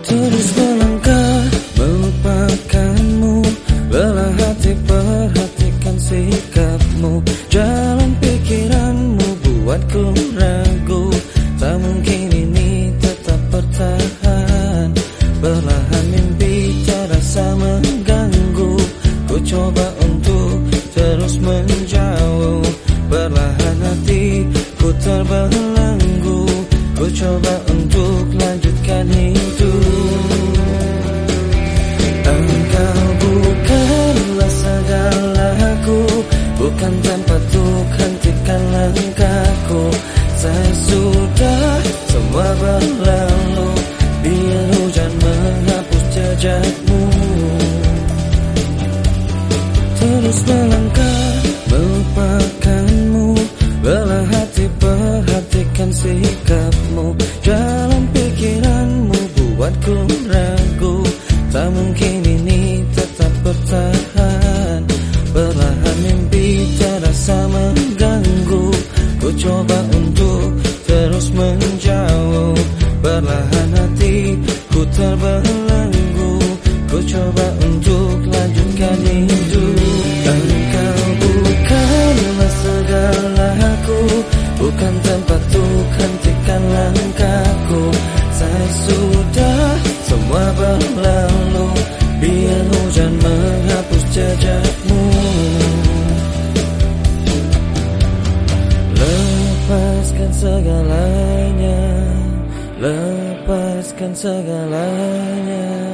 Terus melangkah melupakanmu, lelah hati perhatikan sikapmu. Jalan pikiranmu buatku ragu, tak mungkin ini tetap bertahan. Perlahan mimpi terasa mengganggu, ku coba untuk terus menjauh. Perlahan hatiku terbelenggu, ku coba untuk lanjutkan hidup. Engkau bukanlah segalaku, bukan tempat untuk hentikan langkahku. Saya sudah semua berlalu, biar hujan menghapus jejakmu. Terus melangkah melupakanmu, lelah hati perhatikan sikapmu. Jalan pikiranmu buatku ragu, tak mungkin ini tetap bertahan. Perlahan mimpi terasa mengganggu, ku coba untuk terus menjauh. Perlahan hatiku terbelenggu, ku coba untuk lanjutkan hidup. Engkau bukanlah segalaku, bukan tempat untuk hentikan langkahku. Saya sudah semua berlalu, biar hujan menghapus jejakmu. Lepaskan segalanya, lepaskan segalanya.